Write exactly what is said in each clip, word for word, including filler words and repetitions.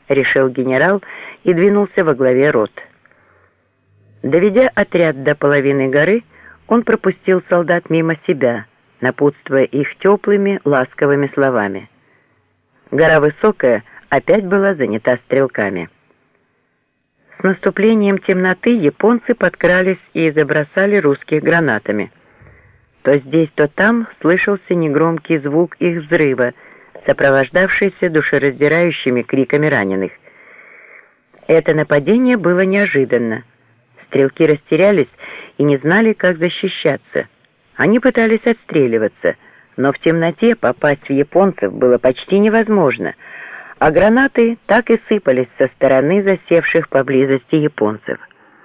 — решил генерал и двинулся во главе рот. Доведя отряд до половины горы, он пропустил солдат мимо себя, напутствуя их теплыми, ласковыми словами. Гора высокая опять была занята стрелками. С наступлением темноты японцы подкрались и забросали русских гранатами. То здесь, то там слышался негромкий звук их взрыва, сопровождавшийся душераздирающими криками раненых. Это нападение было неожиданно. Стрелки растерялись и не знали, как защищаться. Они пытались отстреливаться, но в темноте попасть в японцев было почти невозможно, а гранаты так и сыпались со стороны засевших поблизости японцев.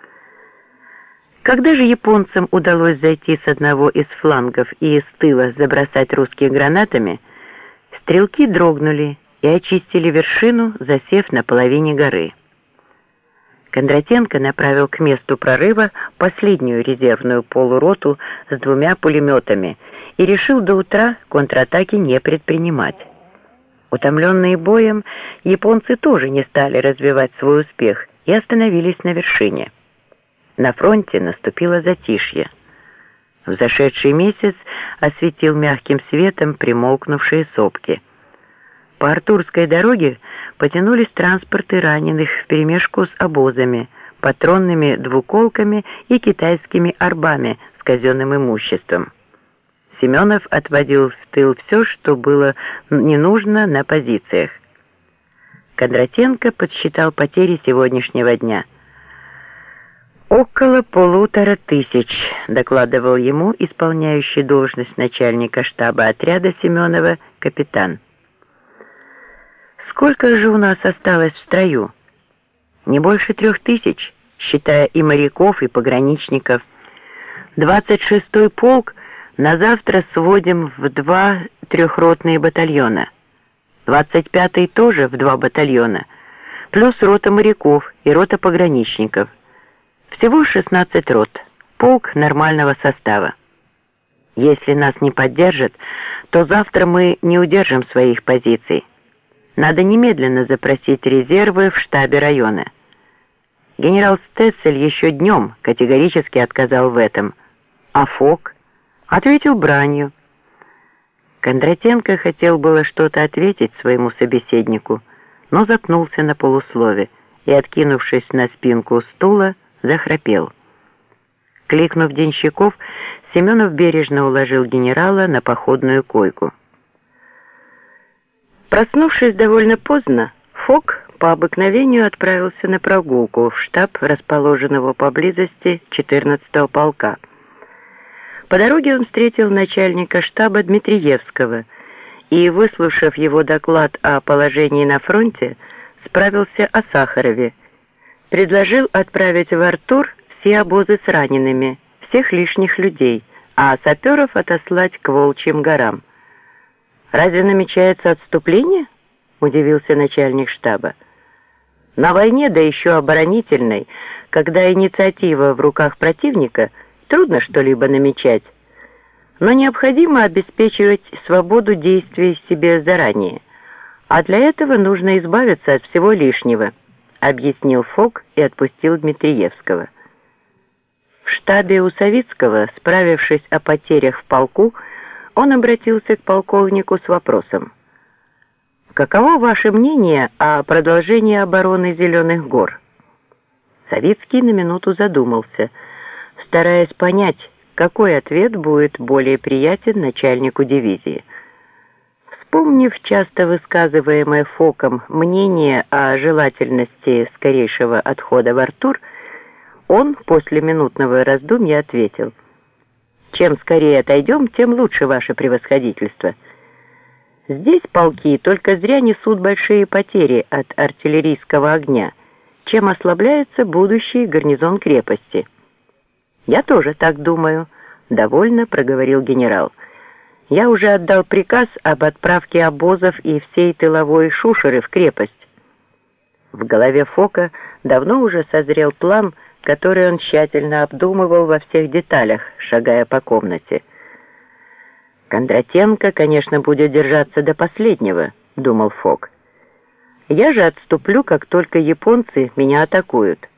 Когда же японцам удалось зайти с одного из флангов и из тыла забросать русских гранатами, стрелки дрогнули и очистили вершину, засев на половине горы. Кондратенко направил к месту прорыва последнюю резервную полуроту с двумя пулеметами и решил до утра контратаки не предпринимать. Утомленные боем, японцы тоже не стали развивать свой успех и остановились на вершине. На фронте наступило затишье. Взошедший месяц осветил мягким светом примолкнувшие сопки. По Артурской дороге потянулись транспорты раненых вперемешку с обозами, патронными двуколками и китайскими арбами с казенным имуществом. Семенов отводил в тыл все, что было не нужно на позициях. Кондратенко подсчитал потери сегодняшнего дня. «Около полутора тысяч», — докладывал ему исполняющий должность начальника штаба отряда Семенова капитан. «Сколько же у нас осталось в строю?» «Не больше трех тысяч, считая и моряков, и пограничников. Двадцать шестой полк на завтра сводим в два трехротные батальона. Двадцать пятый тоже в два батальона, плюс рота моряков и рота пограничников. Всего шестнадцать рот, полк нормального состава. Если нас не поддержат, то завтра мы не удержим своих позиций. Надо немедленно запросить резервы в штабе района». Генерал Стецель еще днем категорически отказал в этом. А Фок ответил бранью. Кондратенко хотел было что-то ответить своему собеседнику, но запнулся на полуслове и, откинувшись на спинку стула, захрапел. Кликнув денщиков, Семенов бережно уложил генерала на походную койку. Проснувшись довольно поздно, Фок по обыкновению отправился на прогулку в штаб расположенного поблизости четырнадцатого полка. По дороге он встретил начальника штаба Дмитриевского и, выслушав его доклад о положении на фронте, справился о Сахарове, предложил отправить в Артур все обозы с ранеными, всех лишних людей, а саперов отослать к Волчьим горам. «Разве намечается отступление?» — удивился начальник штаба. «На войне, да еще оборонительной, когда инициатива в руках противника, трудно что-либо намечать. Но необходимо обеспечивать свободу действий себе заранее, а для этого нужно избавиться от всего лишнего», — объяснил Фок и отпустил Дмитриевского. В штабе у Савицкого, справившись о потерях в полку, он обратился к полковнику с вопросом: «Каково ваше мнение о продолжении обороны Зеленых гор?» Савицкий на минуту задумался, стараясь понять, какой ответ будет более приятен начальнику дивизии. Вспомнив часто высказываемое Фоком мнение о желательности скорейшего отхода в Артур, он после минутного раздумья ответил: «Чем скорее отойдем, тем лучше, ваше превосходительство. Здесь полки только зря несут большие потери от артиллерийского огня, чем ослабляется будущий гарнизон крепости». «Я тоже так думаю», — довольно проговорил генерал. «Я уже отдал приказ об отправке обозов и всей тыловой шушеры в крепость». В голове Фока давно уже созрел план, который он тщательно обдумывал во всех деталях, шагая по комнате. «Кондратенко, конечно, будет держаться до последнего», — думал Фок. Я же отступлю, как только японцы меня атакуют.